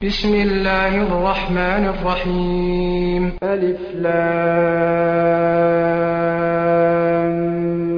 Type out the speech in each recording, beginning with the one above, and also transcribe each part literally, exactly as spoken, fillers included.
بسم الله الرحمن الرحيم. ألف لام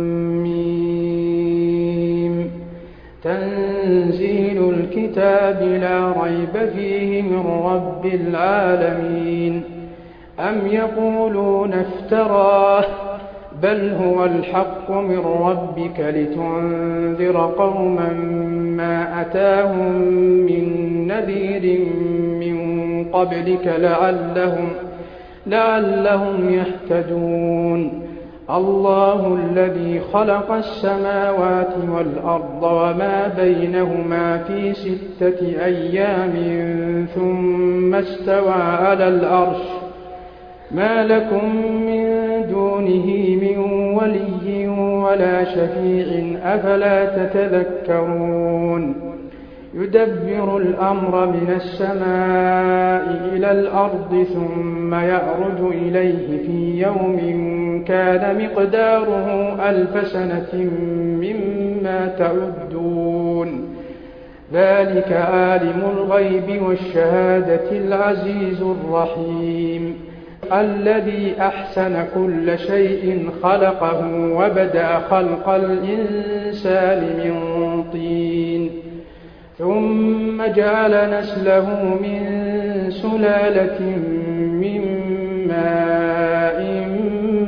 ميم. تنزيل الكتاب لا ريب فيه من رب العالمين. أم يقولون افتراه بل هو الحق من ربك لتنذر قوما ما أتاهم من نذير من قبلك لعلهم, لعلهم يهتدون. الله الذي خلق السماوات والأرض وما بينهما في ستة أيام ثم استوى على العرش ما لكم من دونه من ولي ولا شفيع أفلا تتذكرون. يدبر الأمر من السماء إلى الأرض ثم يعرج إليه في يوم كان مقداره ألف سنة مما تعدون. ذلك عالم الغيب والشهادة العزيز الرحيم الذي أحسن كل شيء خلقه وبدأ خلق الإنسان من طين ثم جعل نسله من سلالة من ماء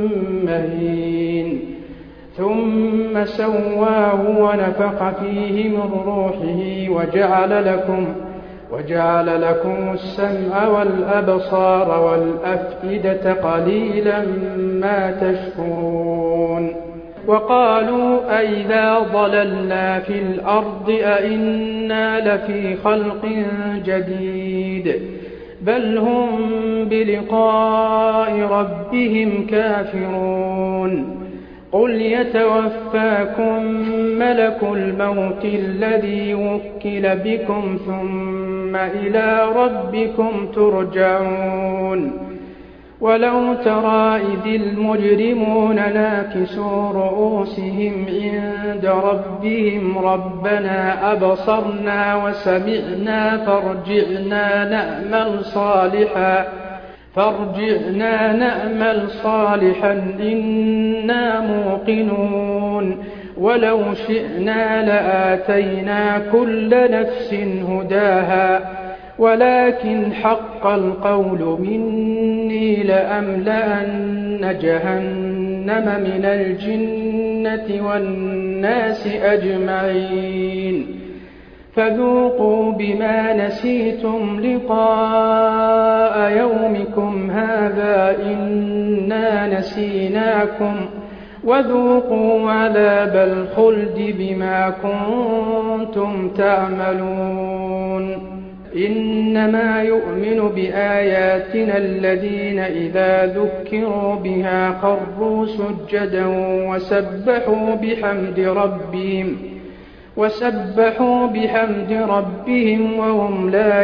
مهين ثم سواه ونفخ فيه من روحه وجعل لكم وجعل لكم السمع والأبصار والأفئدة قليلا ما تشكرون. وقالوا أئذا ضللنا في الأرض أئنا لفي خلق جديد بل هم بلقاء ربهم كافرون. قل يتوفاكم ملك الموت الذي وكل بكم ثم إلى ربكم ترجعون. ولو ترى إذ المجرمون ناكسوا رؤوسهم عند ربهم ربنا أبصرنا وسمعنا فارجعنا نعمل صالحا فارجعنا نعمل صالحا إنا موقنون. ولو شئنا لآتينا كل نفس هداها ولكن حق القول مني لأملأن جهنم من الجنة والناس أجمعين. فذوقوا بما نسيتم لقاء يومكم هذا إنا نسيناكم وذوقوا عذاب الخلد بما كنتم تعملون. إنما يؤمن بآياتنا الذين إذا ذكروا بها خروا سجدا وسبحوا بحمد ربهم وسبحوا بحمد ربهم وهم لا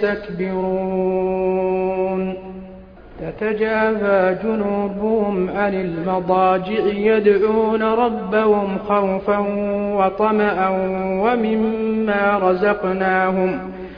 يستكبرون. تتجافى جنوبهم عن المضاجع يدعون ربهم خوفا وطمعا ومما رزقناهم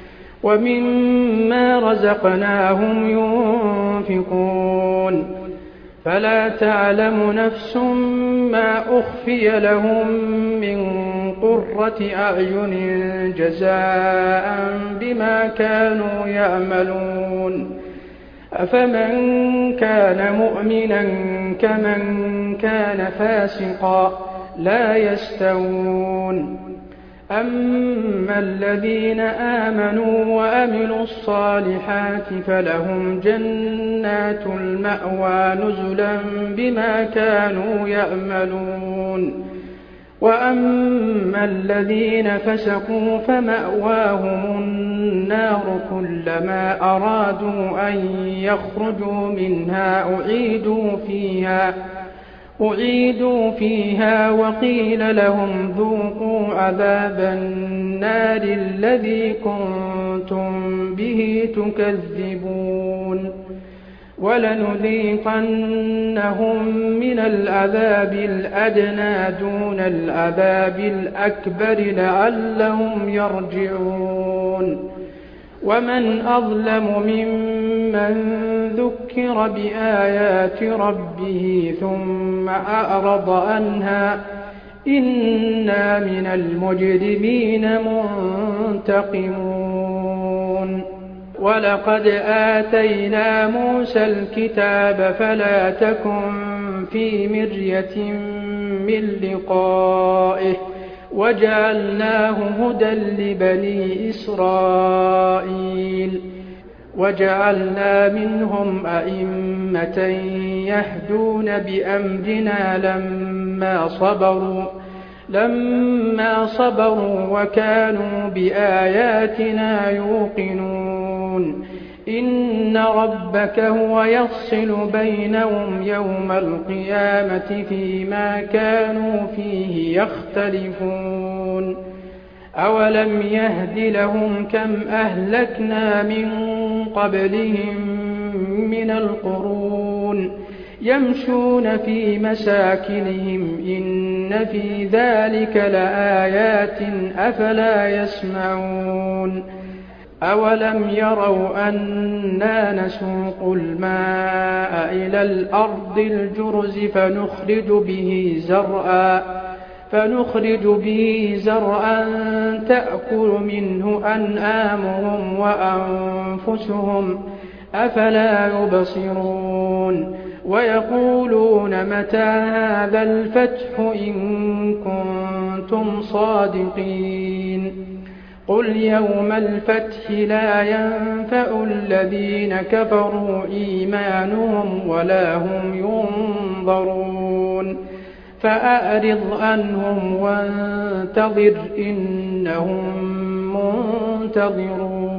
ومما رزقناهم ينفقون. فلا تعلم نفس ما أخفي لهم من قرة أعين جزاء بما كانوا يعملون. أفمن كان مؤمنا كمن كان فاسقا لا يستوون. أما الذين آمنوا وأمنوا الصالحات فلهم جنات المأوى نزلا بما كانوا يعملون. وأما الذين فسقوا فمأواهم النار كلما أرادوا أن يخرجوا منها أعيدوا فيها أعيدوا فيها وقيل لهم ذوقوا عذاب النار الذي كنتم به تكذبون. ولنذيقنهم من العذاب الأدنى دون العذاب الأكبر لعلهم يرجعون. ومن أظلم ممن ذكر بآيات ربه ثم أعرض عنها إنا من المجرمين منتقمون ولقد آتينا موسى الكتاب فلا تكن في مرية من لقائه وجعلناه هدى لبني إسرائيل وجعلنا منهم أئمة يهدون بأمرنا لما صبروا لما صبروا وكانوا بآياتنا يوقنون إن ربك هو يفصل بينهم يوم القيامة فيما كانوا فيه يختلفون أولم يهد لهم كم أهلكنا من قبلهم من القرون يمشون في مساكنهم إن في ذلك لآيات أفلا يسمعون أولم يروا أنا نسوق الماء إلى الأرض الجرز فنخرج به زرعا فنخرج به زرعا تأكل منه أنعامهم وأنفسهم أفلا يبصرون ويقولون متى هذا الفتح إن كنتم صادقين قل يوم الفتح لا ينفع الذين كفروا إيمانهم ولا هم ينظرون فأعرض عنهم وانتظر إنهم منتظرون